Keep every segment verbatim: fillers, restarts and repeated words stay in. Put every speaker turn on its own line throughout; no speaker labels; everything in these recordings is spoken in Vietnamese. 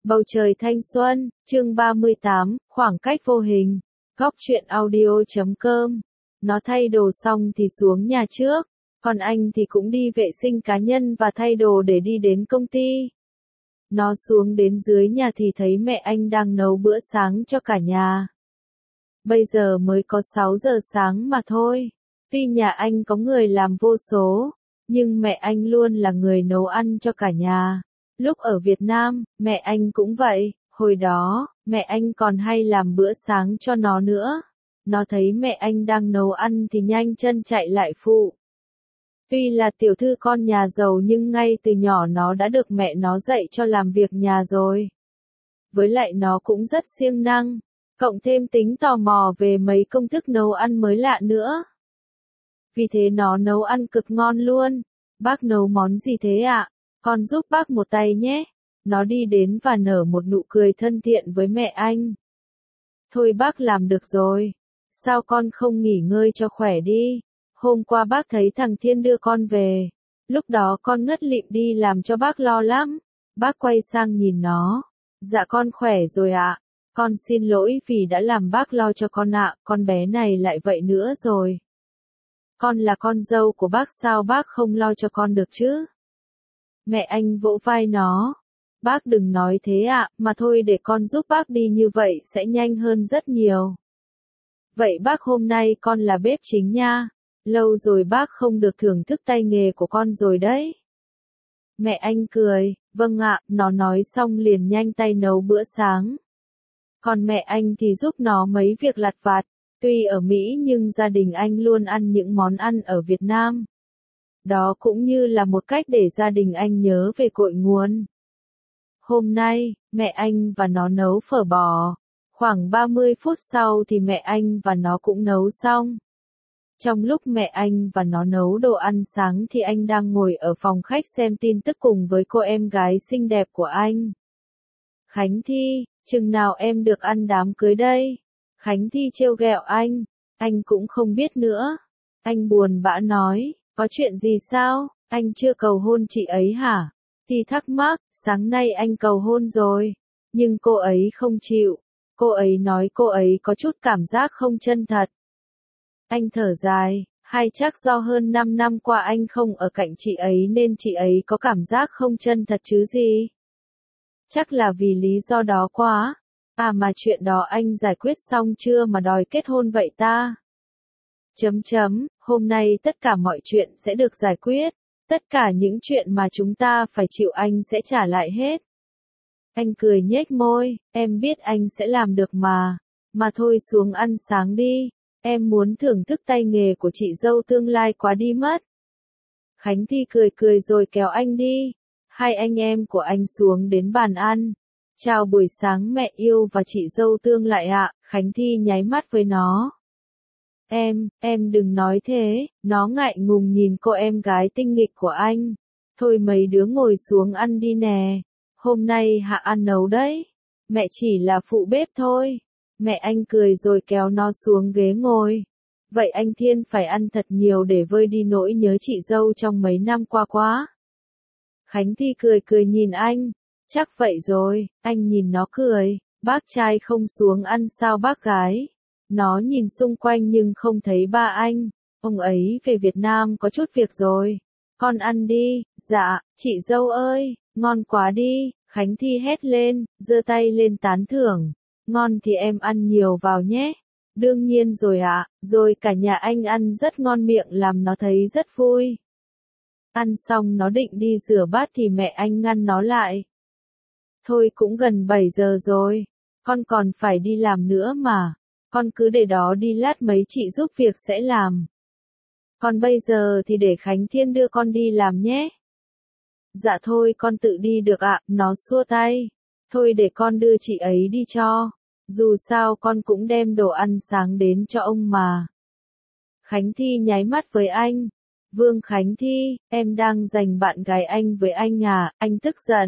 Bầu trời thanh xuân, chương ba mươi tám, khoảng cách vô hình. Góc truyện audio chấm com. Nó thay đồ xong thì xuống nhà trước, còn anh thì cũng đi vệ sinh cá nhân và thay đồ để đi đến công ty. Nó xuống đến dưới nhà thì thấy mẹ anh đang nấu bữa sáng cho cả nhà. Bây giờ mới có sáu giờ sáng mà thôi. Tuy nhà anh có người làm vô số, nhưng mẹ anh luôn là người nấu ăn cho cả nhà. Lúc ở Việt Nam, mẹ anh cũng vậy, hồi đó, mẹ anh còn hay làm bữa sáng cho nó nữa. Nó thấy mẹ anh đang nấu ăn thì nhanh chân chạy lại phụ. Tuy là tiểu thư con nhà giàu nhưng ngay từ nhỏ nó đã được mẹ nó dạy cho làm việc nhà rồi. Với lại nó cũng rất siêng năng, cộng thêm tính tò mò về mấy công thức nấu ăn mới lạ nữa. Vì thế nó nấu ăn cực ngon luôn. Bác nấu món gì thế ạ? Con giúp bác một tay nhé. Nó đi đến và nở một nụ cười thân thiện với mẹ anh. Thôi bác làm được rồi. Sao con không nghỉ ngơi cho khỏe đi? Hôm qua bác thấy thằng Thiên đưa con về. Lúc đó con ngất lịm đi làm cho bác lo lắm. Bác quay sang nhìn nó. Dạ con khỏe rồi ạ. Con xin lỗi vì đã làm bác lo cho con ạ. Con bé này lại vậy nữa rồi. Con là con dâu của bác sao bác không lo cho con được chứ? Mẹ anh vỗ vai nó. Bác đừng nói thế ạ, mà thôi để con giúp bác đi như vậy sẽ nhanh hơn rất nhiều. Vậy bác hôm nay con là bếp chính nha. Lâu rồi bác không được thưởng thức tay nghề của con rồi đấy. Mẹ anh cười, vâng ạ, nó nói xong liền nhanh tay nấu bữa sáng. Còn mẹ anh thì giúp nó mấy việc lặt vặt. Tuy ở Mỹ nhưng gia đình anh luôn ăn những món ăn ở Việt Nam. Đó cũng như là một cách để gia đình anh nhớ về cội nguồn. Hôm nay, mẹ anh và nó nấu phở bò. Khoảng ba mươi phút sau thì mẹ anh và nó cũng nấu xong. Trong lúc mẹ anh và nó nấu đồ ăn sáng thì anh đang ngồi ở phòng khách xem tin tức cùng với cô em gái xinh đẹp của anh. Khánh Thi, chừng nào em được ăn đám cưới đây? Khánh Thi trêu ghẹo anh. Anh cũng không biết nữa. Anh buồn bã nói, có chuyện gì sao? Anh chưa cầu hôn chị ấy hả? Thi thắc mắc, sáng nay anh cầu hôn rồi. Nhưng cô ấy không chịu. Cô ấy nói cô ấy có chút cảm giác không chân thật. Anh thở dài, hay chắc do hơn năm năm qua anh không ở cạnh chị ấy nên chị ấy có cảm giác không chân thật chứ gì? Chắc là vì lý do đó quá. À mà chuyện đó anh giải quyết xong chưa mà đòi kết hôn vậy ta? Chấm chấm, hôm nay tất cả mọi chuyện sẽ được giải quyết. Tất cả những chuyện mà chúng ta phải chịu anh sẽ trả lại hết. Anh cười nhếch môi, em biết anh sẽ làm được mà. Mà thôi xuống ăn sáng đi. Em muốn thưởng thức tay nghề của chị dâu tương lai quá đi mất. Khánh Thi cười cười rồi kéo anh đi. Hai anh em của anh xuống đến bàn ăn. Chào buổi sáng mẹ yêu và chị dâu tương lại ạ, Khánh Thi nháy mắt với nó. Em, em đừng nói thế, nó ngại ngùng nhìn cô em gái tinh nghịch của anh. Thôi mấy đứa ngồi xuống ăn đi nè, hôm nay Hạ ăn nấu đấy, mẹ chỉ là phụ bếp thôi. Mẹ anh cười rồi kéo nó xuống ghế ngồi. Vậy anh Thiên phải ăn thật nhiều để vơi đi nỗi nhớ chị dâu trong mấy năm qua quá. Khánh Thi cười cười nhìn anh. Chắc vậy rồi, anh nhìn nó cười, bác trai không xuống ăn sao bác gái. Nó nhìn xung quanh nhưng không thấy ba anh, ông ấy về Việt Nam có chút việc rồi. Con ăn đi, dạ, chị dâu ơi, ngon quá đi, Khánh Thi hét lên, giơ tay lên tán thưởng. Ngon thì em ăn nhiều vào nhé. Đương nhiên rồi ạ, à, rồi cả nhà anh ăn rất ngon miệng làm nó thấy rất vui. Ăn xong nó định đi rửa bát thì mẹ anh ngăn nó lại. Thôi cũng gần bảy giờ rồi, con còn phải đi làm nữa mà, con cứ để đó đi lát mấy chị giúp việc sẽ làm. Còn bây giờ thì để Khánh Thiên đưa con đi làm nhé. Dạ thôi con tự đi được ạ, nó xua tay. Thôi để con đưa chị ấy đi cho, dù sao con cũng đem đồ ăn sáng đến cho ông mà. Khánh Thi nháy mắt với anh. Vương Khánh Thi, em đang giành bạn gái anh với anh à, anh tức giận.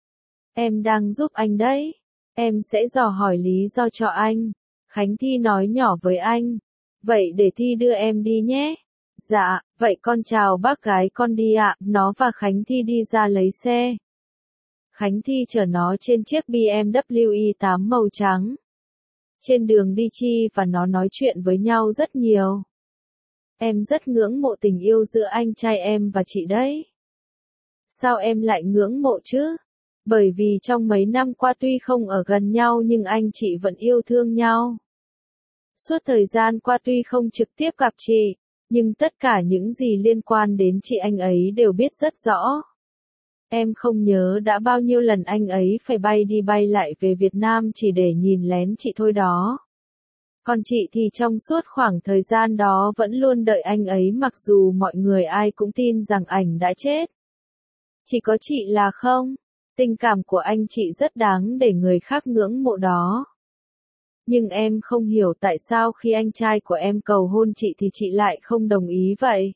Em đang giúp anh đấy. Em sẽ dò hỏi lý do cho anh. Khánh Thi nói nhỏ với anh. Vậy để Thi đưa em đi nhé. Dạ, vậy con chào bác gái con đi ạ. Nó và Khánh Thi đi ra lấy xe. Khánh Thi chở nó trên chiếc B M W i tám màu trắng. Trên đường đi Chi và nó nói chuyện với nhau rất nhiều. Em rất ngưỡng mộ tình yêu giữa anh trai em và chị đấy. Sao em lại ngưỡng mộ chứ? Bởi vì trong mấy năm qua tuy không ở gần nhau nhưng anh chị vẫn yêu thương nhau. Suốt thời gian qua tuy không trực tiếp gặp chị, nhưng tất cả những gì liên quan đến chị anh ấy đều biết rất rõ. Em không nhớ đã bao nhiêu lần anh ấy phải bay đi bay lại về Việt Nam chỉ để nhìn lén chị thôi đó. Còn chị thì trong suốt khoảng thời gian đó vẫn luôn đợi anh ấy mặc dù mọi người ai cũng tin rằng anh đã chết. Chỉ có chị là không. Tình cảm của anh chị rất đáng để người khác ngưỡng mộ đó. Nhưng em không hiểu tại sao khi anh trai của em cầu hôn chị thì chị lại không đồng ý vậy.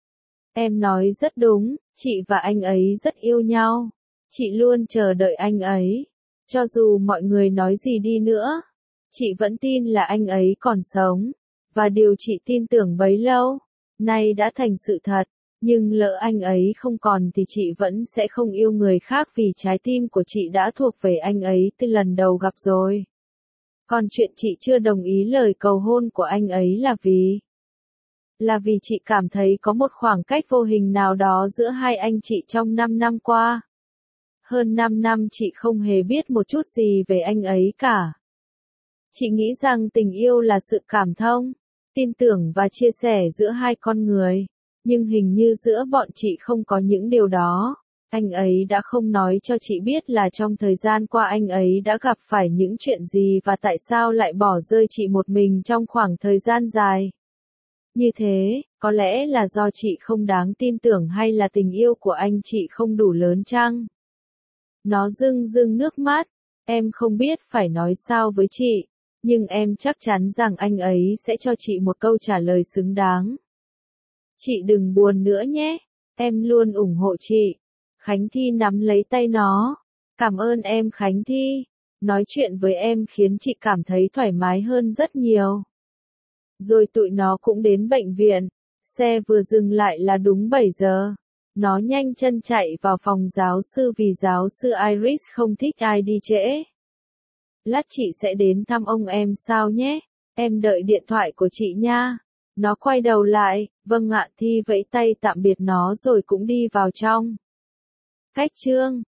Em nói rất đúng, chị và anh ấy rất yêu nhau. Chị luôn chờ đợi anh ấy. Cho dù mọi người nói gì đi nữa, chị vẫn tin là anh ấy còn sống. Và điều chị tin tưởng bấy lâu, nay đã thành sự thật. Nhưng lỡ anh ấy không còn thì chị vẫn sẽ không yêu người khác vì trái tim của chị đã thuộc về anh ấy từ lần đầu gặp rồi. Còn chuyện chị chưa đồng ý lời cầu hôn của anh ấy là vì... Là vì chị cảm thấy có một khoảng cách vô hình nào đó giữa hai anh chị trong năm năm qua. Hơn năm năm chị không hề biết một chút gì về anh ấy cả. Chị nghĩ rằng tình yêu là sự cảm thông, tin tưởng và chia sẻ giữa hai con người. Nhưng hình như giữa bọn chị không có những điều đó. Anh ấy đã không nói cho chị biết là trong thời gian qua anh ấy đã gặp phải những chuyện gì và tại sao lại bỏ rơi chị một mình trong khoảng thời gian dài. Như thế, có lẽ là do chị không đáng tin tưởng hay là tình yêu của anh chị không đủ lớn chăng? Nó rưng rưng nước mắt, em không biết phải nói sao với chị, nhưng em chắc chắn rằng anh ấy sẽ cho chị một câu trả lời xứng đáng. Chị đừng buồn nữa nhé, em luôn ủng hộ chị. Khánh Thi nắm lấy tay nó. Cảm ơn em Khánh Thi. Nói chuyện với em khiến chị cảm thấy thoải mái hơn rất nhiều. Rồi tụi nó cũng đến bệnh viện. Xe vừa dừng lại là đúng bảy giờ. Nó nhanh chân chạy vào phòng giáo sư vì giáo sư Iris không thích ai đi trễ. Lát chị sẽ đến thăm ông em sao nhé. Em đợi điện thoại của chị nha. Nó quay đầu lại, vâng ạ Thi vẫy tay tạm biệt nó rồi cũng đi vào trong. Cách chương